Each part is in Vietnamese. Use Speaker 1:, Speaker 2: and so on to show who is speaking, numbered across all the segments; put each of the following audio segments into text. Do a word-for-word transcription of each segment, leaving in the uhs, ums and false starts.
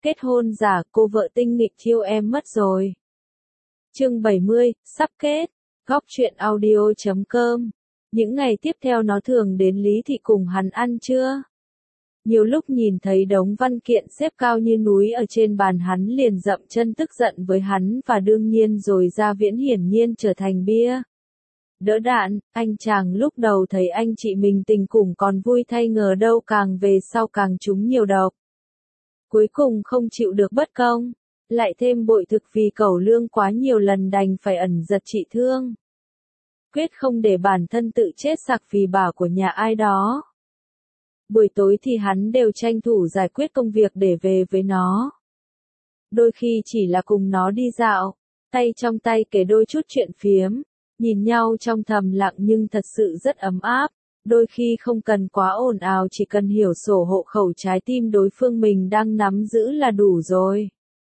Speaker 1: Kết hôn giả, cô vợ tinh nghịch thiêu em mất rồi. Chương bảy mươi, sắp kết. Góc truyện audio chấm com. Những ngày tiếp theo nó thường đến Lý Thị cùng hắn ăn trưa. Nhiều lúc nhìn thấy đống văn kiện xếp cao như núi ở trên bàn hắn liền dậm chân tức giận với hắn và đương nhiên rồi Gia Viễn hiển nhiên trở thành bia đỡ đạn. Anh chàng lúc đầu thấy anh chị mình tình cùng còn vui thay ngờ đâu càng về sau càng trúng nhiều độc. Cuối cùng không chịu được bất công, lại thêm bội thực vì cẩu lương quá nhiều lần đành phải ẩn giật trị thương. Quyết không để bản thân tự chết sặc vì bảo của nhà ai đó. Buổi tối thì hắn đều tranh thủ giải quyết công việc để về với nó. Đôi khi chỉ là cùng nó đi dạo, tay trong tay kể đôi chút chuyện phiếm, nhìn nhau trong thầm lặng nhưng thật sự rất ấm áp. Đôi khi không cần quá ồn ào, chỉ cần hiểu sổ hộ khẩu trái tim đối phương mình đang nắm giữ là đủ rồi.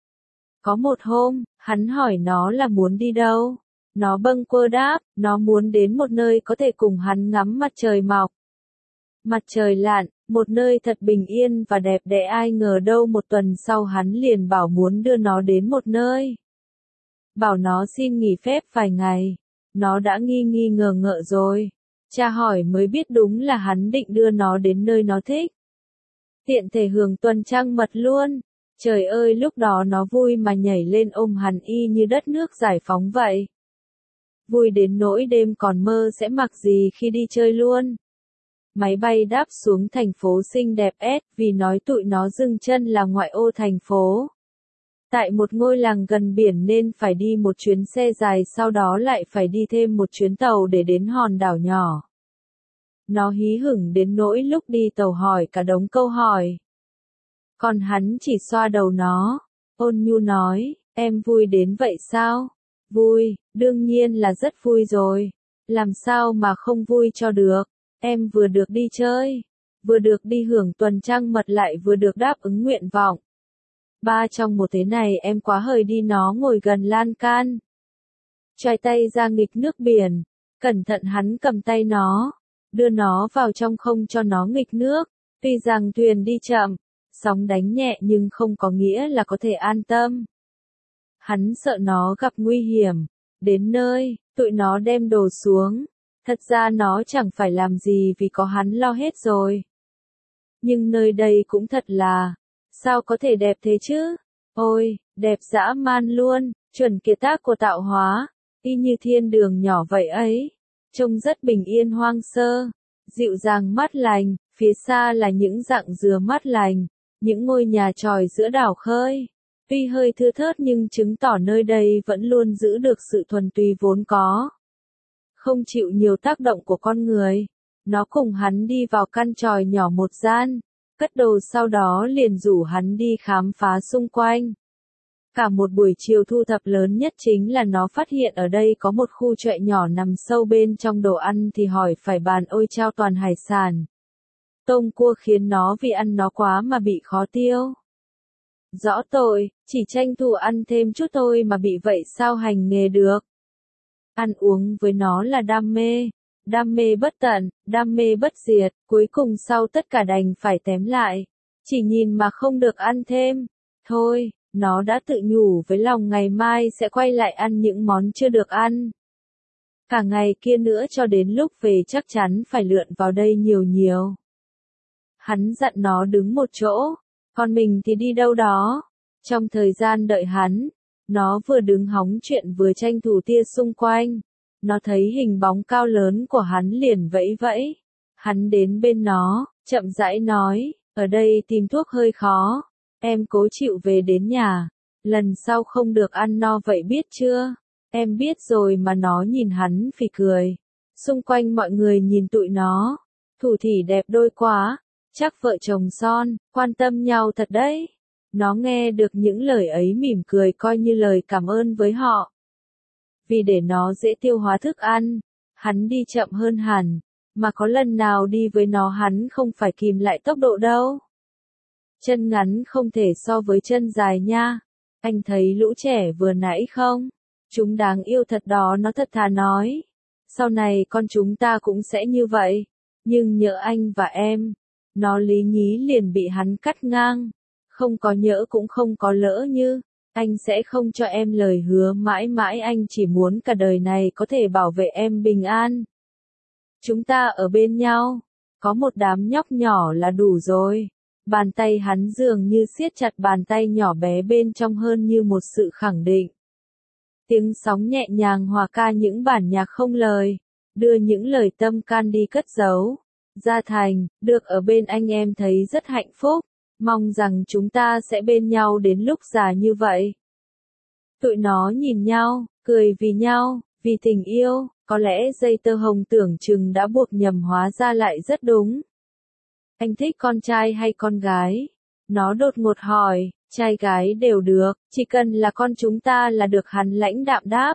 Speaker 1: Có một hôm, hắn hỏi nó là muốn đi đâu. Nó bâng quơ đáp, nó muốn đến một nơi có thể cùng hắn ngắm mặt trời mọc. Mặt trời lặn, một nơi thật bình yên và đẹp đẽ. Ai ngờ đâu một tuần sau hắn liền bảo muốn đưa nó đến một nơi. Bảo nó xin nghỉ phép vài ngày. Nó đã nghi nghi ngờ ngợ rồi. Cha hỏi mới biết đúng là hắn định đưa nó đến nơi nó thích. Tiện thể hưởng tuần trăng mật luôn. Trời ơi, lúc đó nó vui mà nhảy lên ôm hắn y như đất nước giải phóng vậy. Vui đến nỗi đêm còn mơ sẽ mặc gì khi đi chơi luôn. Máy bay đáp xuống thành phố xinh đẹp S vì nói tụi nó dừng chân là ngoại ô thành phố. Tại một ngôi làng gần biển nên phải đi một chuyến xe dài, sau đó lại phải đi thêm một chuyến tàu để đến hòn đảo nhỏ. Nó hí hửng đến nỗi lúc đi tàu hỏi cả đống câu hỏi. Còn hắn chỉ xoa đầu nó, ôn nhu nói, em vui đến vậy sao? Vui, đương nhiên là rất vui rồi. Làm sao mà không vui cho được? Em vừa được đi chơi, vừa được đi hưởng tuần trăng mật lại vừa được đáp ứng nguyện vọng. Ba trong một thế này em quá hời đi. Nó ngồi gần lan can, choai tay ra nghịch nước biển, cẩn thận hắn cầm tay nó, đưa nó vào trong không cho nó nghịch nước. Tuy rằng thuyền đi chậm, sóng đánh nhẹ nhưng không có nghĩa là có thể an tâm. Hắn sợ nó gặp nguy hiểm. Đến nơi, tụi nó đem đồ xuống. Thật ra nó chẳng phải làm gì vì có hắn lo hết rồi. Nhưng nơi đây cũng thật là, sao có thể đẹp thế chứ? Ôi, đẹp dã man luôn, chuẩn kiệt tác của tạo hóa, y như thiên đường nhỏ vậy ấy. Trông rất bình yên hoang sơ, dịu dàng mát lành, phía xa là những rặng dừa mát lành, những ngôi nhà chòi giữa đảo khơi. Tuy hơi thưa thớt nhưng chứng tỏ nơi đây vẫn luôn giữ được sự thuần túy vốn có. Không chịu nhiều tác động của con người. Nó cùng hắn đi vào căn chòi nhỏ một gian, cất đồ sau đó liền rủ hắn đi khám phá xung quanh. Cả một buổi chiều thu thập lớn nhất chính là nó phát hiện ở đây có một khu chợ nhỏ nằm sâu bên trong đồ ăn thì hỏi phải bàn ôi chao toàn hải sản. Tôm cua khiến nó vì ăn nó quá mà bị khó tiêu. Rõ tội, chỉ tranh thủ ăn thêm chút thôi mà bị vậy sao hành nghề được. Ăn uống với nó là đam mê, đam mê bất tận, đam mê bất diệt, cuối cùng sau tất cả đành phải tém lại. Chỉ nhìn mà không được ăn thêm. Thôi, nó đã tự nhủ với lòng ngày mai sẽ quay lại ăn những món chưa được ăn. Cả ngày kia nữa cho đến lúc về chắc chắn phải lượn vào đây nhiều nhiều. Hắn dặn nó đứng một chỗ, còn mình thì đi đâu đó. Trong thời gian đợi hắn, nó vừa đứng hóng chuyện vừa tranh thủ tia xung quanh. Nó thấy hình bóng cao lớn của hắn liền vẫy vẫy. Hắn đến bên nó, chậm rãi nói, ở đây tìm thuốc hơi khó. Em cố chịu về đến nhà. Lần sau không được ăn no vậy biết chưa? Em biết rồi mà. Nó nhìn hắn phì cười. Xung quanh mọi người nhìn tụi nó. Thủ thỉ đẹp đôi quá. Chắc vợ chồng son, quan tâm nhau thật đấy. Nó nghe được những lời ấy mỉm cười coi như lời cảm ơn với họ. Vì để nó dễ tiêu hóa thức ăn, hắn đi chậm hơn hẳn, mà có lần nào đi với nó hắn không phải kìm lại tốc độ đâu. Chân ngắn không thể so với chân dài nha. Anh thấy lũ trẻ vừa nãy không? Chúng đáng yêu thật đó, nó thật thà nói. Sau này con chúng ta cũng sẽ như vậy. Nhưng nhỡ anh và em. Nó lý nhí liền bị hắn cắt ngang. Không có nhỡ cũng không có lỡ như, anh sẽ không cho em lời hứa mãi mãi, anh chỉ muốn cả đời này có thể bảo vệ em bình an. Chúng ta ở bên nhau, có một đám nhóc nhỏ là đủ rồi. Bàn tay hắn dường như siết chặt bàn tay nhỏ bé bên trong hơn như một sự khẳng định. Tiếng sóng nhẹ nhàng hòa ca những bản nhạc không lời, đưa những lời tâm can đi cất giấu. Gia Thành, được ở bên anh em thấy rất hạnh phúc, mong rằng chúng ta sẽ bên nhau đến lúc già như vậy. Tụi nó nhìn nhau, cười vì nhau, vì tình yêu, có lẽ dây tơ hồng tưởng chừng đã buộc nhầm hóa ra lại rất đúng. Anh thích con trai hay con gái? Nó đột ngột hỏi, trai gái đều được, chỉ cần là con chúng ta là được, hắn lãnh đạm đáp.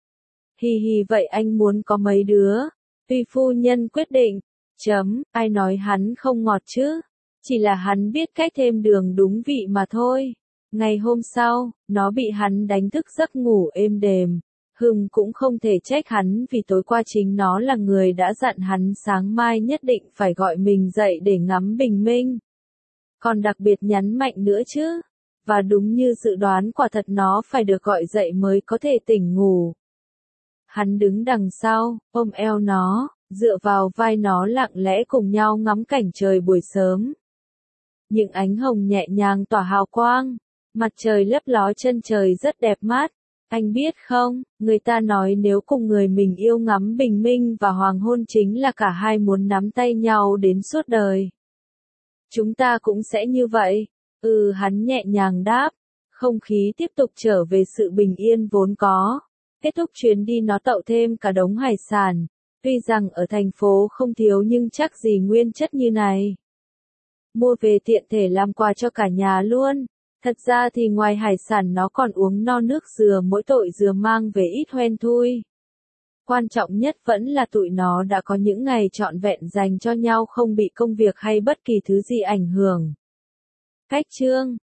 Speaker 1: Hì hì, vậy anh muốn có mấy đứa? Tùy phu nhân quyết định. Chấm, ai nói hắn không ngọt chứ? Chỉ là hắn biết cách thêm đường đúng vị mà thôi. Ngày hôm sau, nó bị hắn đánh thức giấc ngủ êm đềm. Hưng cũng không thể trách hắn vì tối qua chính nó là người đã dặn hắn sáng mai nhất định phải gọi mình dậy để ngắm bình minh. Còn đặc biệt nhấn mạnh nữa chứ. Và đúng như dự đoán, quả thật nó phải được gọi dậy mới có thể tỉnh ngủ. Hắn đứng đằng sau, ôm eo nó, dựa vào vai nó, lặng lẽ cùng nhau ngắm cảnh trời buổi sớm. Những ánh hồng nhẹ nhàng tỏa hào quang, mặt trời lấp ló, chân trời rất đẹp mắt. Anh biết không, người ta nói nếu cùng người mình yêu ngắm bình minh và hoàng hôn chính là cả hai muốn nắm tay nhau đến suốt đời. Chúng ta cũng sẽ như vậy. Ừ, hắn nhẹ nhàng đáp. Không khí tiếp tục trở về sự bình yên vốn có. Kết thúc chuyến đi, nó tậu thêm cả đống hải sản. Tuy rằng ở thành phố không thiếu nhưng chắc gì nguyên chất như này. Mua về tiện thể làm quà cho cả nhà luôn. Thật ra thì ngoài hải sản nó còn uống no nước dừa, mỗi tội dừa mang về ít hoen thui. Quan trọng nhất vẫn là tụi nó đã có những ngày trọn vẹn dành cho nhau, không bị công việc hay bất kỳ thứ gì ảnh hưởng. Cách chương